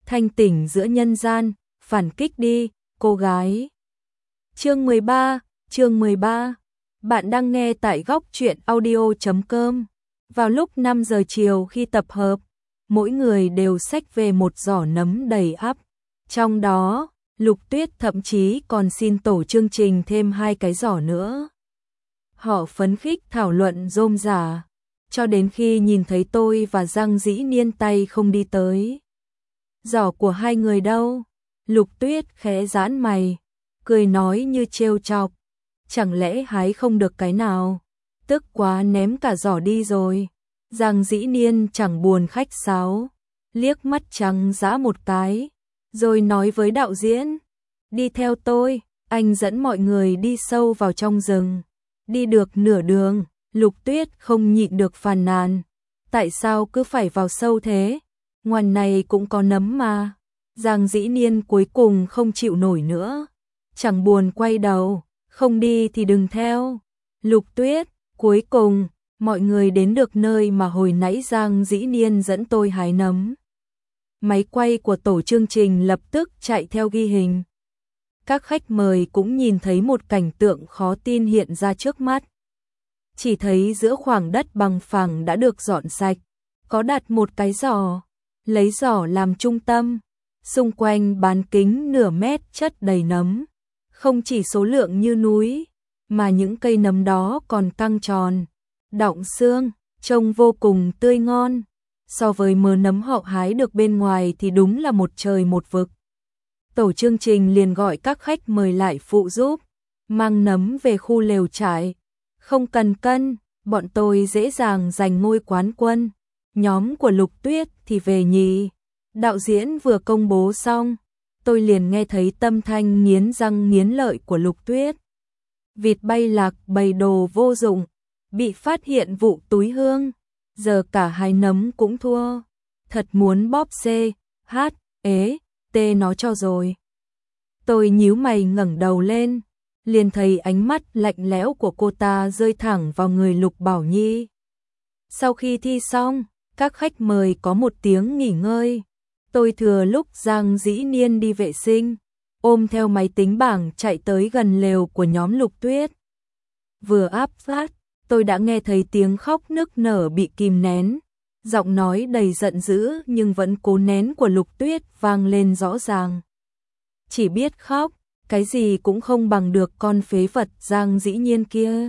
thanh tỉnh giữa nhân gian, phản kích đi, cô gái. Chương 13. Bạn đang nghe tại góc truyện audio.com. Vào lúc 5 giờ chiều khi tập hợp, mỗi người đều xách về một giỏ nấm đầy ắp. Trong đó, Lục Tuyết thậm chí còn xin tổ chương trình thêm 2 cái giỏ nữa. Họ phấn khích thảo luận rôm rả, cho đến khi nhìn thấy tôi và Giang Dĩ Niên tay không đi tới. Giỏ của hai người đâu? Lục Tuyết khẽ giãn mày, cười nói như trêu chọc. Chẳng lẽ hái không được cái nào? Tức quá ném cả giỏ đi rồi. Giang Dĩ Niên chẳng buồn khách sáo, liếc mắt trắng dã một cái, rồi nói với đạo diễn, đi theo tôi, anh dẫn mọi người đi sâu vào trong rừng. Đi được nửa đường, Lục Tuyết không nhịn được phàn nàn, tại sao cứ phải vào sâu thế? Ngoài này cũng có nấm mà. Giang Dĩ Niên cuối cùng không chịu nổi nữa, chẳng buồn quay đầu, không đi thì đừng theo. Lục Tuyết, cuối cùng, mọi người đến được nơi mà hồi nãy Giang Dĩ Niên dẫn tôi hái nấm. Máy quay của tổ chương trình lập tức chạy theo ghi hình. Các khách mời cũng nhìn thấy một cảnh tượng khó tin hiện ra trước mắt. Chỉ thấy giữa khoảng đất bằng phẳng đã được dọn sạch, có đặt một cái giỏ, lấy giỏ làm trung tâm, xung quanh bán kính nửa mét chất đầy nấm. Không chỉ số lượng như núi, mà những cây nấm đó còn căng tròn, đọng xương, trông vô cùng tươi ngon. So với mớ nấm họ hái được bên ngoài thì đúng là một trời một vực. Tổ chương trình liền gọi các khách mời lại phụ giúp, mang nấm về khu lều trại. Không cần cân, bọn tôi dễ dàng giành ngôi quán quân. Nhóm của Lục Tuyết thì về nhì. Đạo diễn vừa công bố xong, tôi liền nghe thấy tâm thanh nghiến răng nghiến lợi của Lục Tuyết. Vịt bay lạc bầy đồ vô dụng, bị phát hiện vụ túi hương, giờ cả hai nấm cũng thua. Thật muốn bóp C, H, ế, T nó cho rồi. Tôi nhíu mày ngẩng đầu lên, liền thấy ánh mắt lạnh lẽo của cô ta rơi thẳng vào người Lục Bảo Nhi. Sau khi thi xong, các khách mời có một tiếng nghỉ ngơi. Tôi thừa lúc Giang Dĩ Niên đi vệ sinh, ôm theo máy tính bảng chạy tới gần lều của nhóm Lục Tuyết. Vừa áp sát, tôi đã nghe thấy tiếng khóc nức nở bị kìm nén. Giọng nói đầy giận dữ nhưng vẫn cố nén của Lục Tuyết vang lên rõ ràng. Chỉ biết khóc, cái gì cũng không bằng được con phế vật Giang Dĩ Nhiên kia.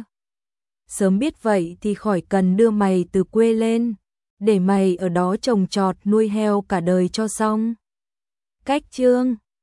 Sớm biết vậy thì khỏi cần đưa mày từ quê lên, để mày ở đó trồng trọt nuôi heo cả đời cho xong. Cách chương